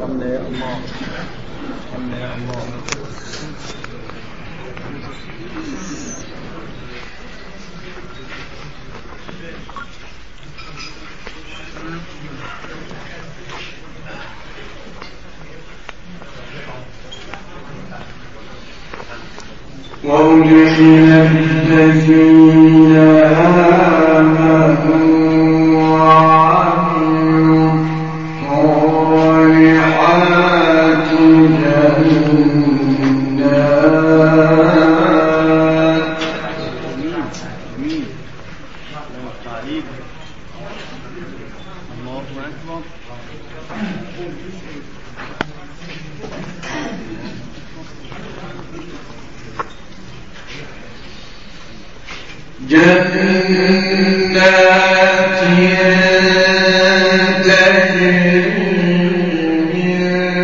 وأدخل الذين آمنوا وعملوا الصالحات جنات تجري من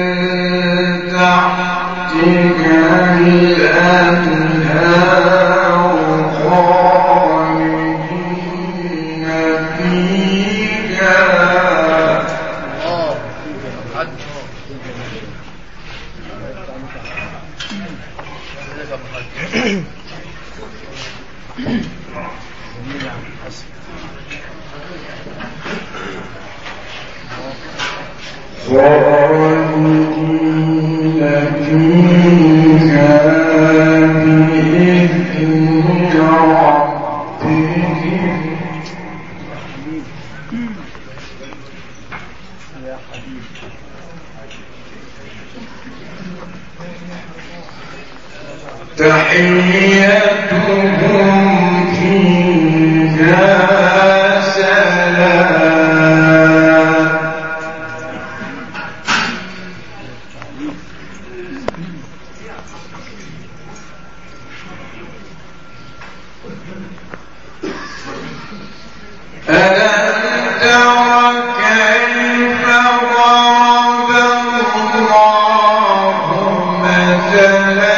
تحتها الأنهار خالدين فيها تحيتهم فيها سلام ألم تر كيف ضرب الله مثلا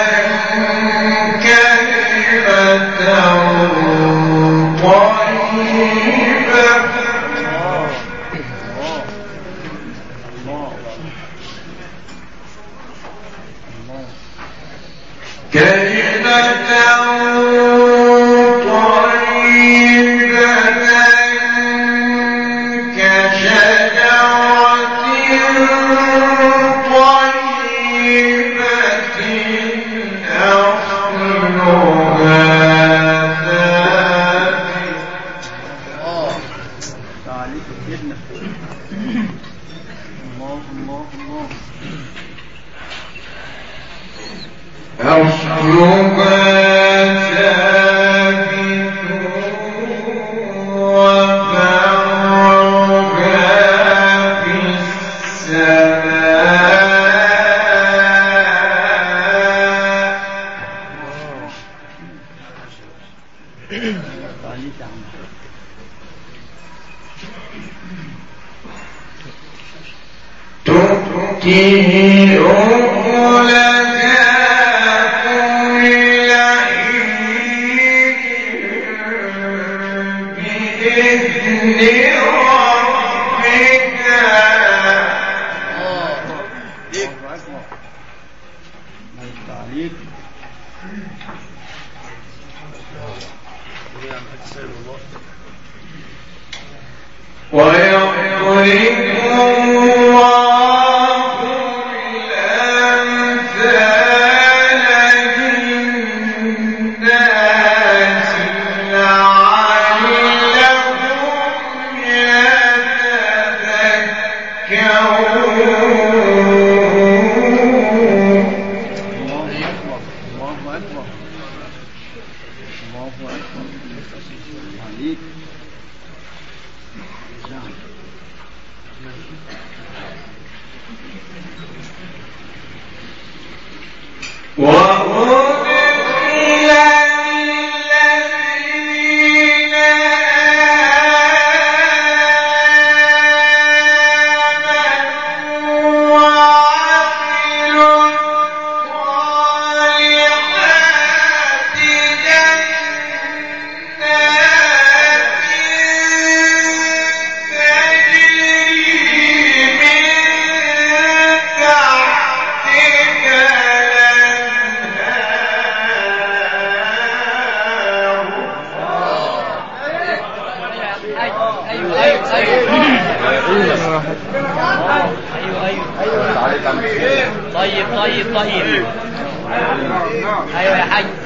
طيب طيب طيب. ايوه يا حاج.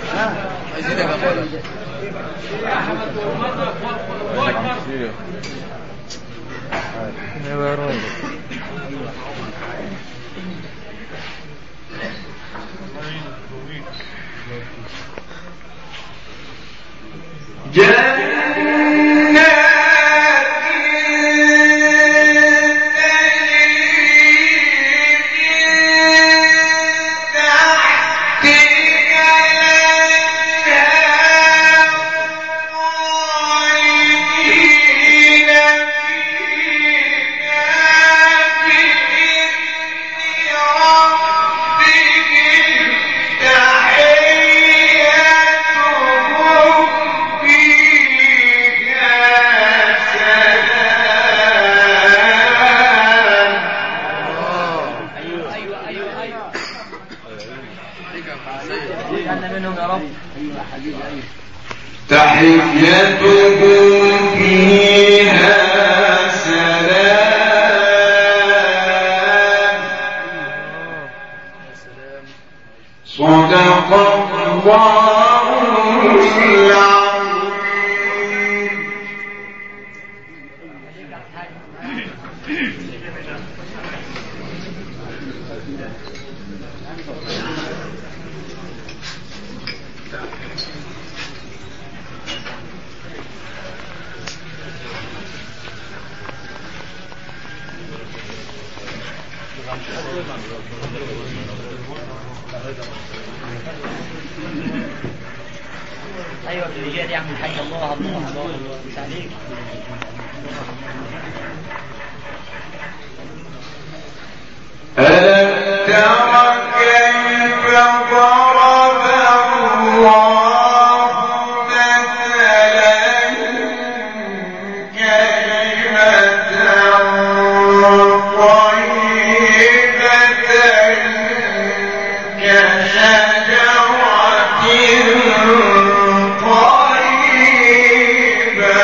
تحيتهم فيها سلام. صدق الله العظيم. ايوه بالرجال يعمل حاجه. الله الله الله مش عليك. ألم تر كيف ضرب الله مثلا كلمة طيبة كشجرة طيبة.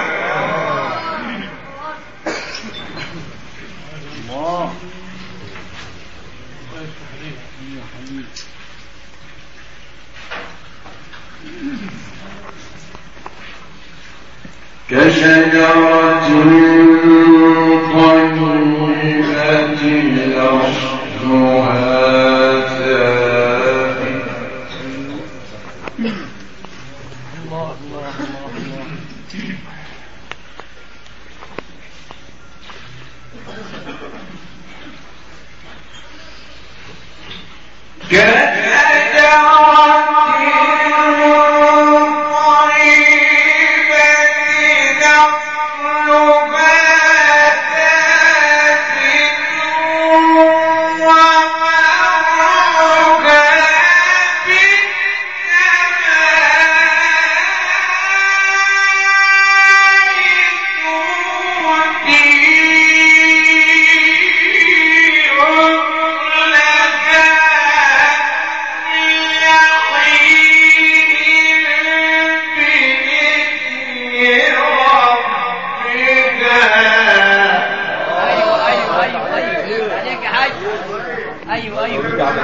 كشجرة طيبة أصلها ثابت. الله الله الله. ايوه ايوه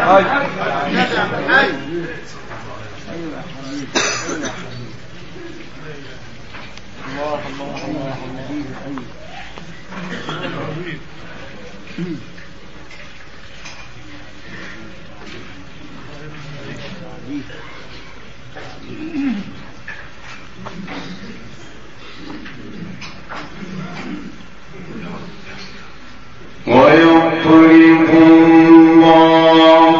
الله الله الله ويضرب الله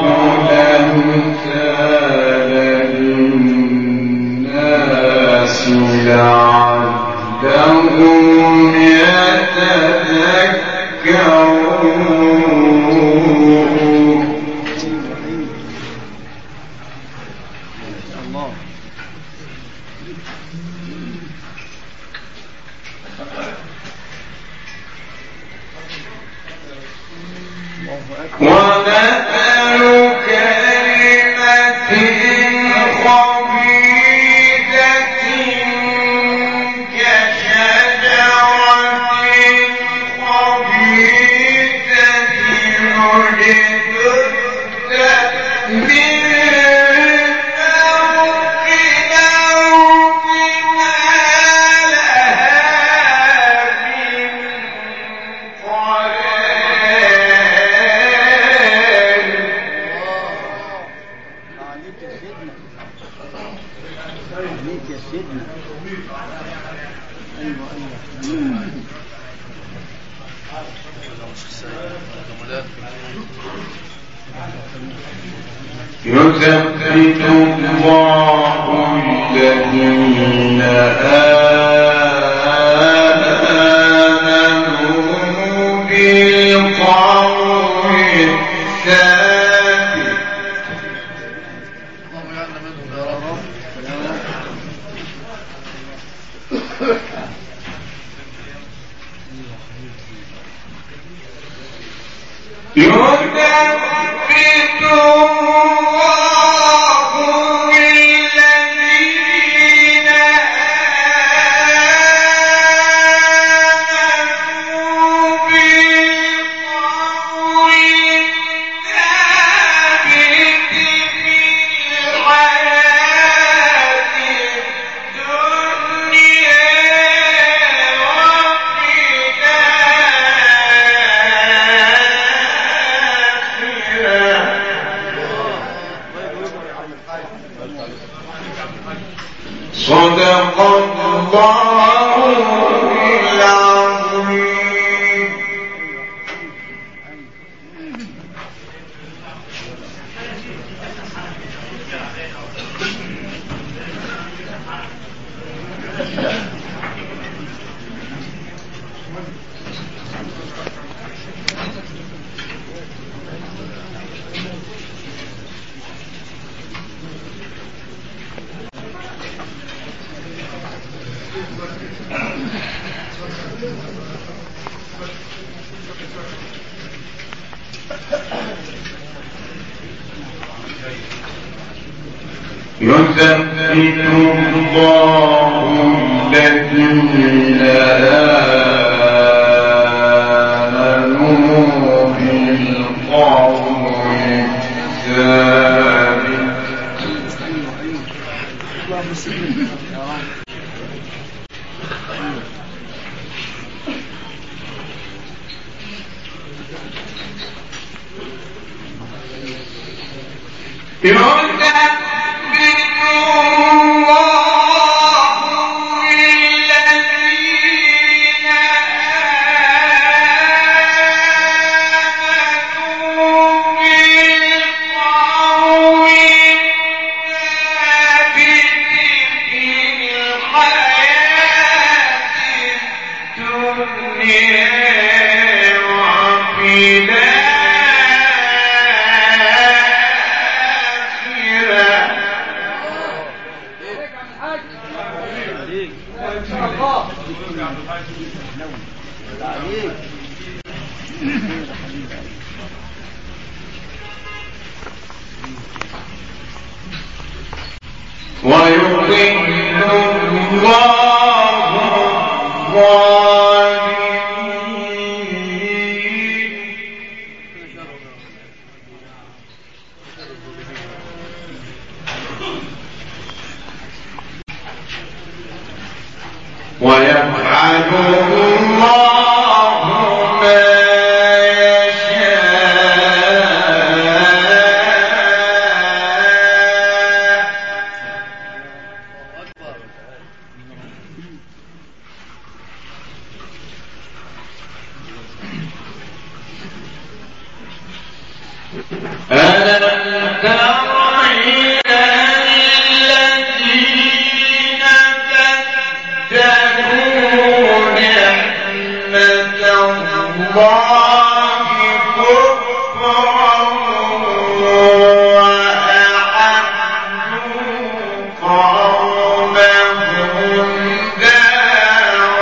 الأمثال للناس لعلهم يتذكرون. ومثل كلمة خبيثة كشجرة خبيثة اجتثت يثبت الله الذين آمنوا بالقول الثابت يثبت الله الذين آمنوا بالقول الثابت في الحياة الدنيا وفي صدق الله العظيم. يثبت الله الذين آمنوا بالقول الثابت ويضل الله الظالمين ويفعل الله ما ألم تر إلى الذين بدلوا نعمة الله كفرا وأحلوا قومهم دار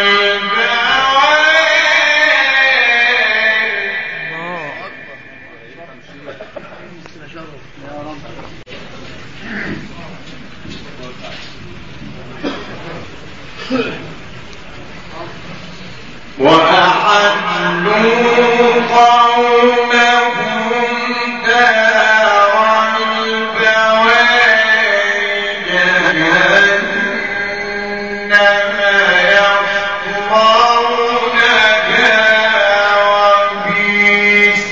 وأحلوا قومهم دار البوار جهنم يصلونها وبئس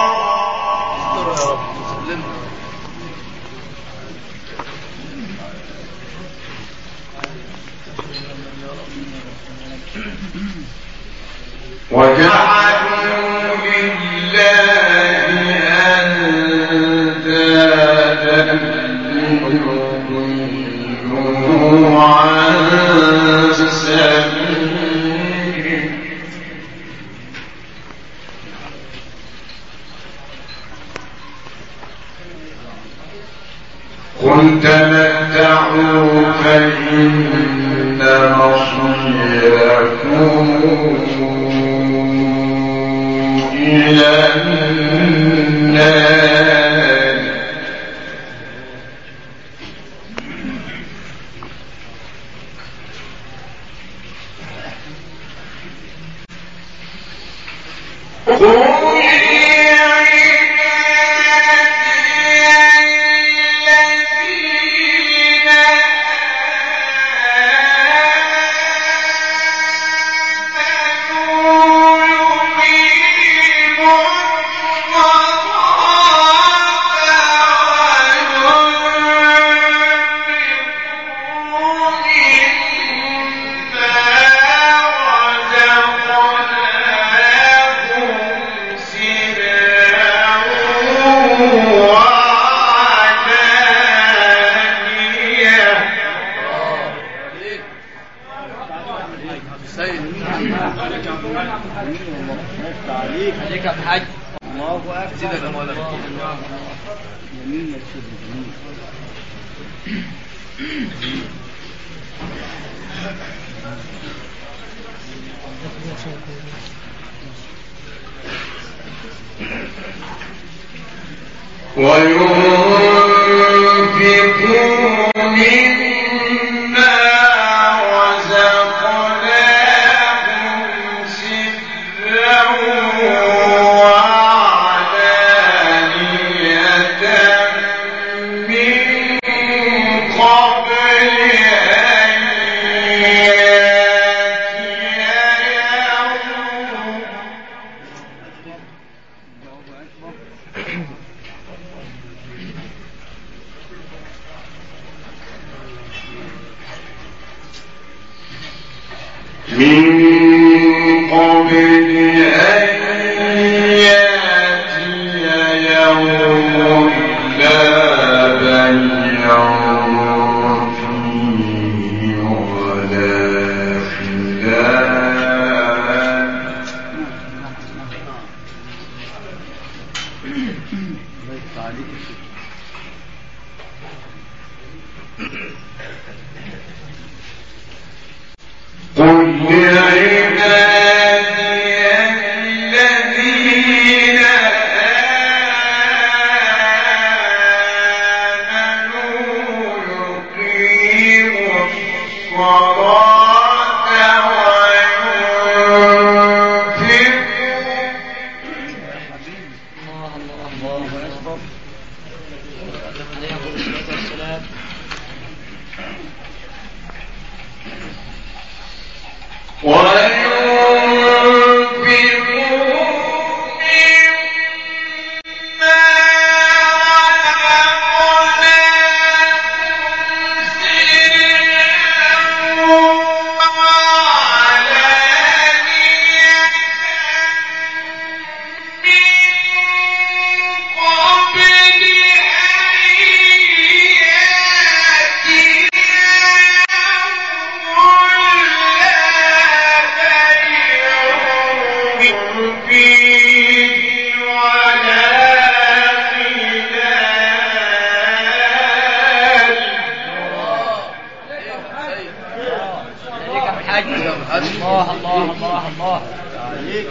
القرار وجعلوا لله أندادا ليضلوا عن سبيله قل تمتعوا فإن مصيركم إلى النار عليك بحج. الله أكبر. يمين يكسب يمين. وينفقوا مما رزقناهم سرا وعلانية من قبل أن يأتي يوم لا بيع فيه ولا خلال قل لعبادي الذين آمنوا يقيموا الصلاة الله الله الله الله عليك.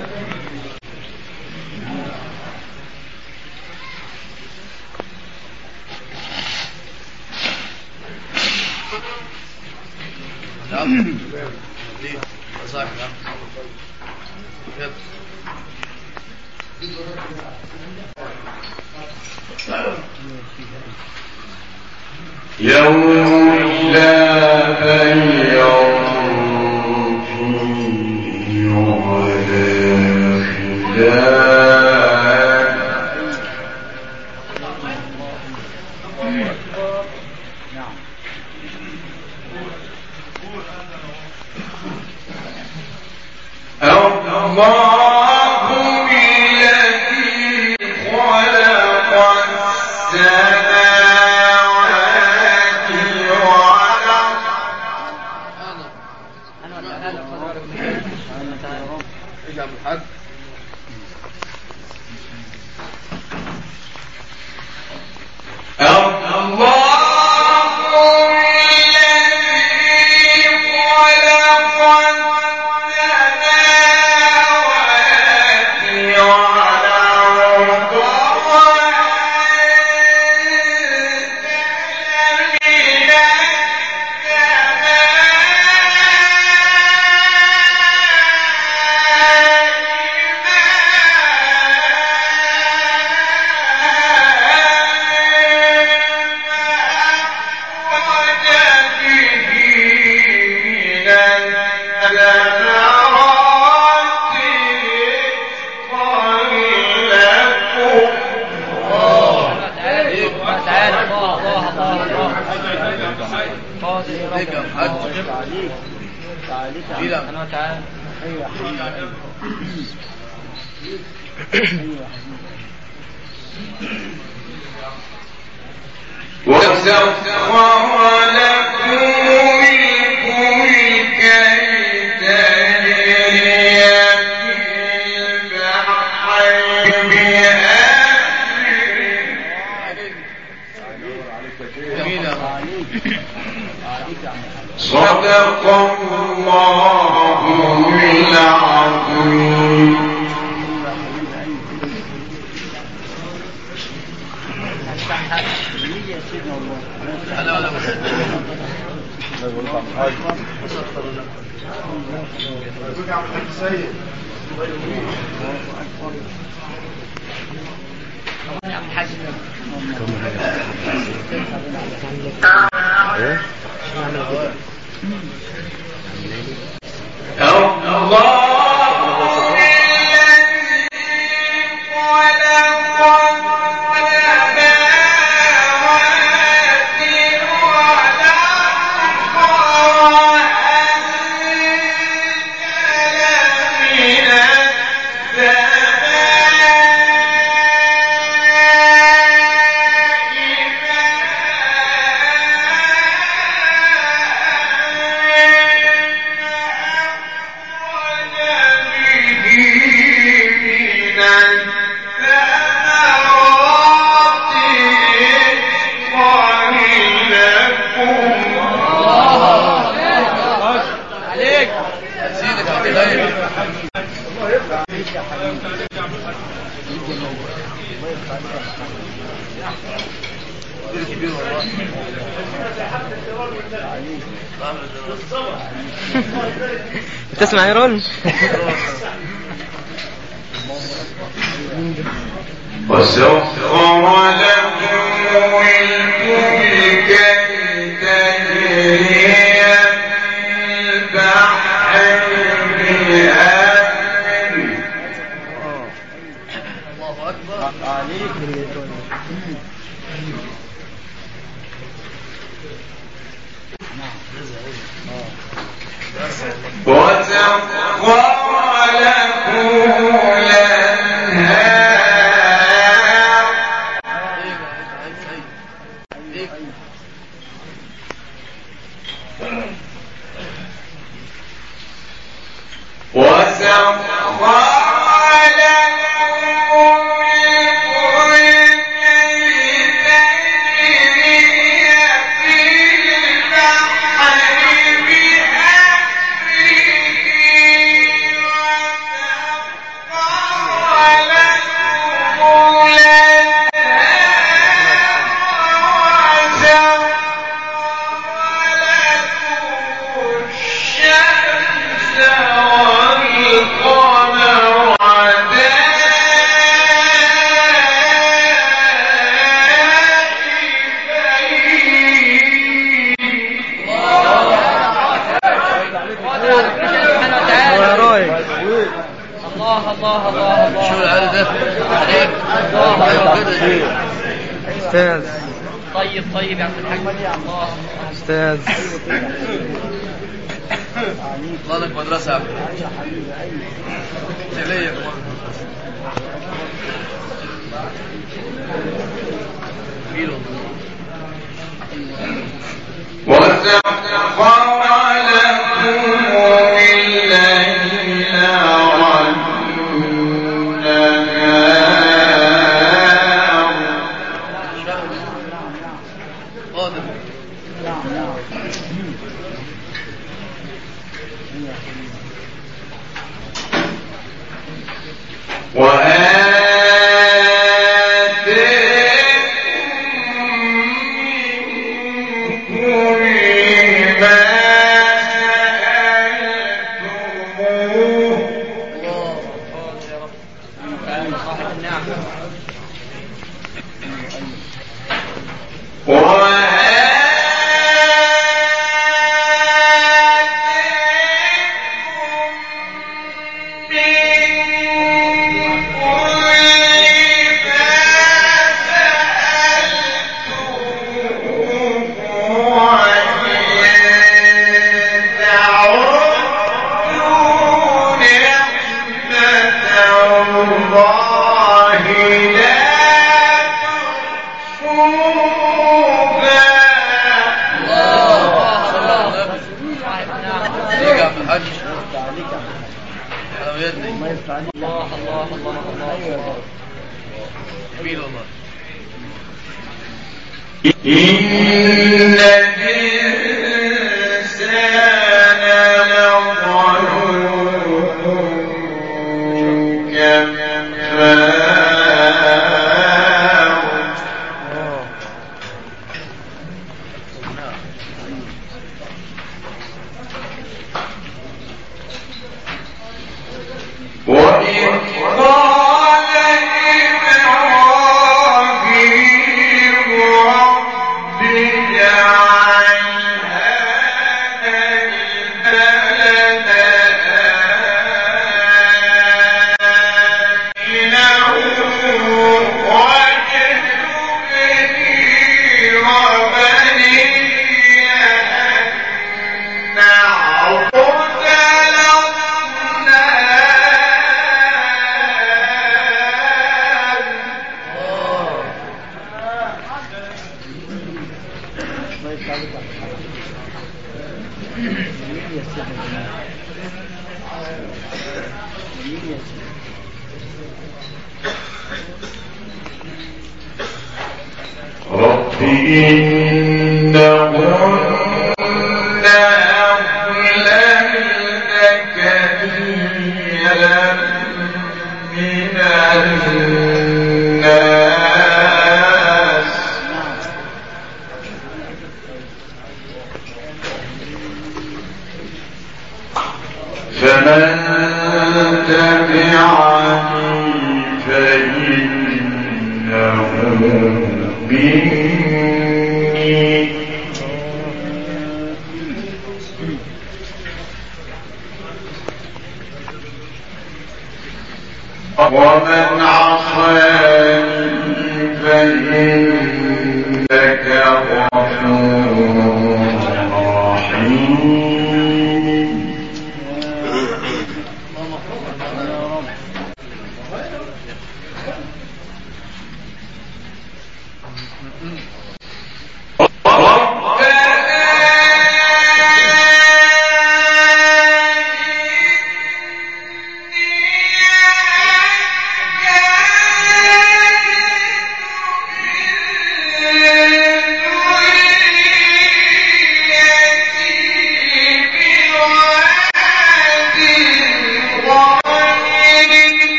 يوم لا بيع فيه ولا خلال أو صدق الله العظيم. تسمع يرون وسخر لكم الفلك لتجري في البحر بأمره. الله أكبر عليك. وسخر لكم الأنهار طيب يا عبد الحاج. الله استاذ الله لك مدرسة يا حبيبي. وسخر لكم الليل إن الإنسان لظلوم كفار وإذ قال إبراهيم رب اجعل هذا البلد آمنا واجنبني وبني أن نعبد رب إنهن أضللن كثيرا من الناس فمن تبعني فإنه مني ومن عصاني فإنك غفور رحيم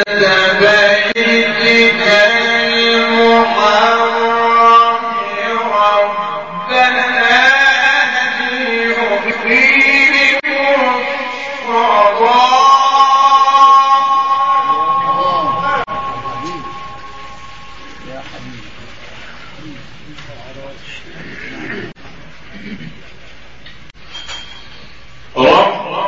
عند بيتك المحرم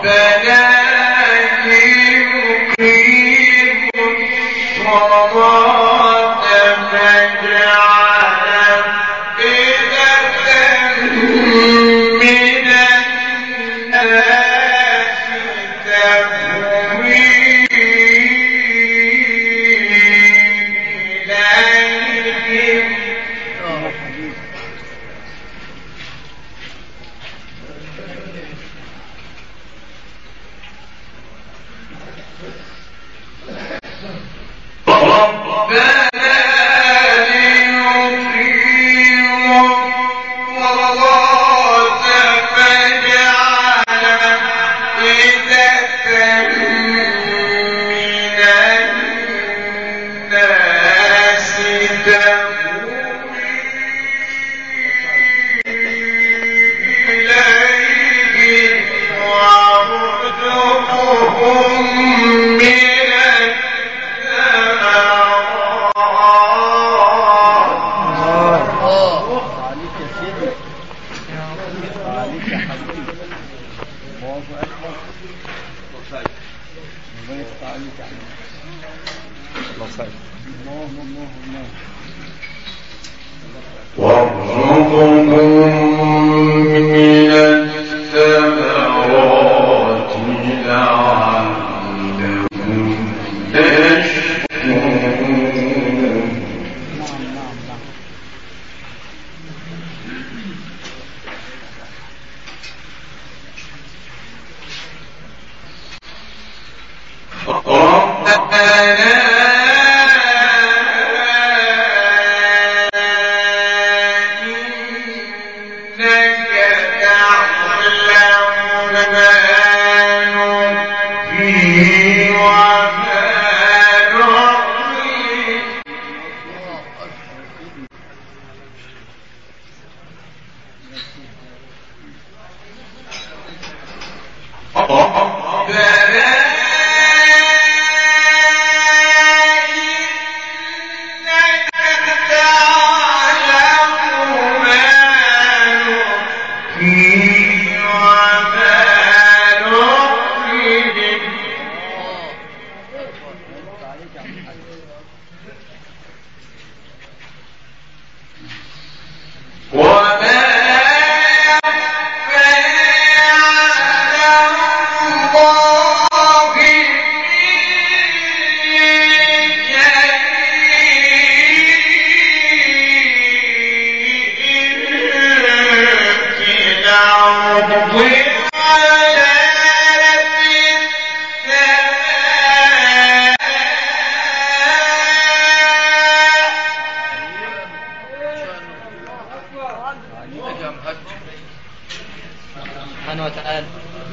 سبحانه وتعالى.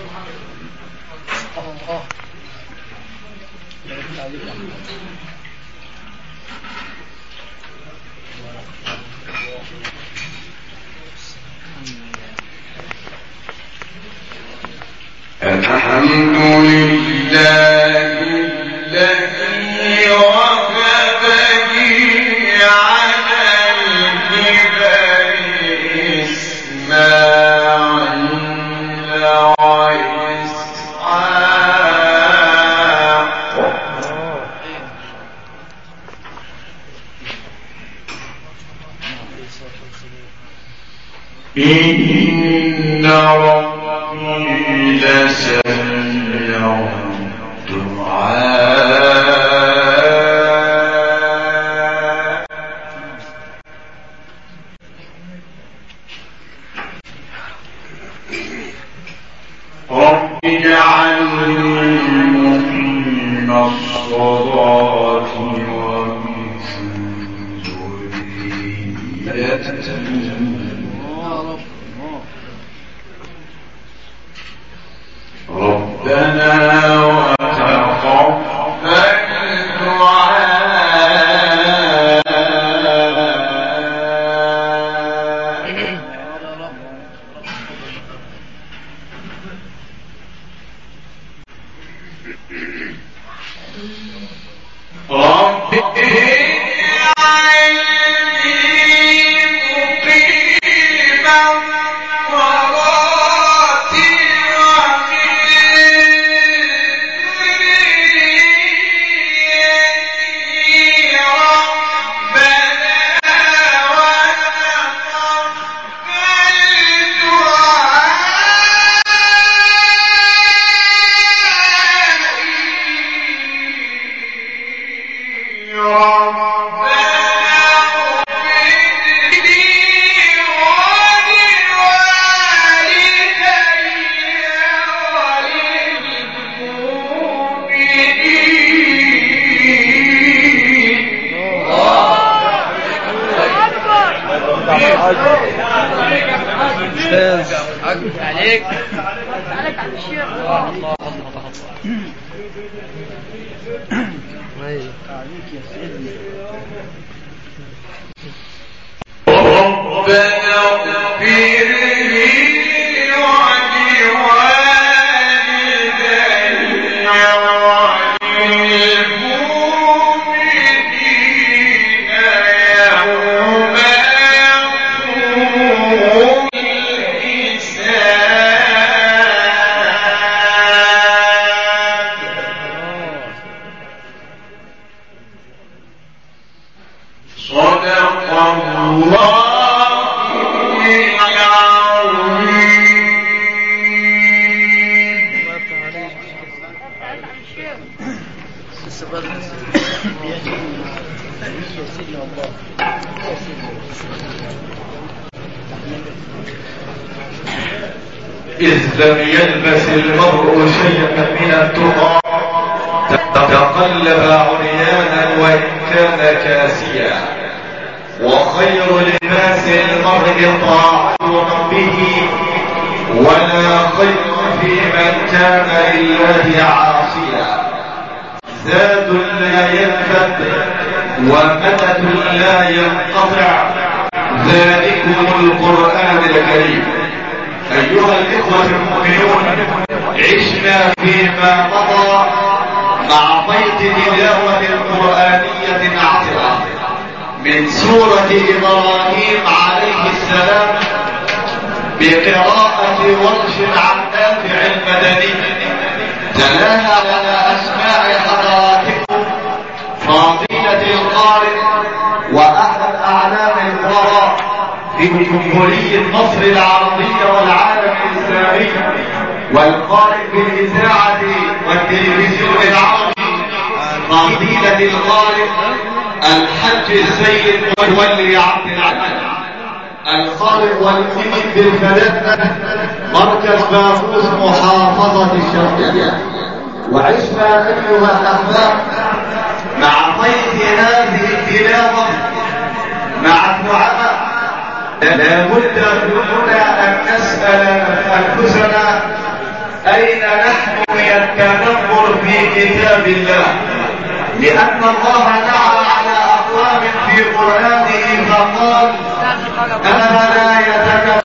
الحمد لله الذي وهب لي على الكبر إسماعيل وإسحاق إن ربي لسميع الدعاء. رب اجعلني مقيم الصلاة ومن ذريتي رب عليك عليك عن الشيخ. الله الله الله. ربنا اغفر لي ولوالدي وللمؤمنين يوم يقوم الحساب. صدق الله إذ لم يلبس المرء شيئا من التقى تقلب عريانا وإن كان كاسيا، وخير لباس المرء طاعة ربه، ولا خير في من كان لله عاصيا. زاد لا ينفد ومدد لا ينقطع، ذلكم القرآن الكريم. أيها الإخوة المؤمنون، عشنا فيما مضى مع بيت تلاوة قرآنية عطرة من سورة إبراهيم عليه السلام بقراءة ورش عن نافع المدني، تلاها على أسماع حضراتكم فضيلة القارئ وأحد أعلام القراء في جمهورية مصر العربية والعالم الإسلامي، والقارئ بالإذاعة والتلفزيون العربي، فضيلة القارئ الحج السيد متولي عبد العزيز، القارئ والمؤمن بالفلاح مركز باقوس محافظة الشرقية. وعشنا أيها الأحباب مع ضيف هذه التلاوة مع الدعاء. لا بد لنا أن نسأل أنفسنا أين نحن من التنظر في كتاب الله، لأن الله دعا على أقوام في قرآنه فقال أفلا يتدبرون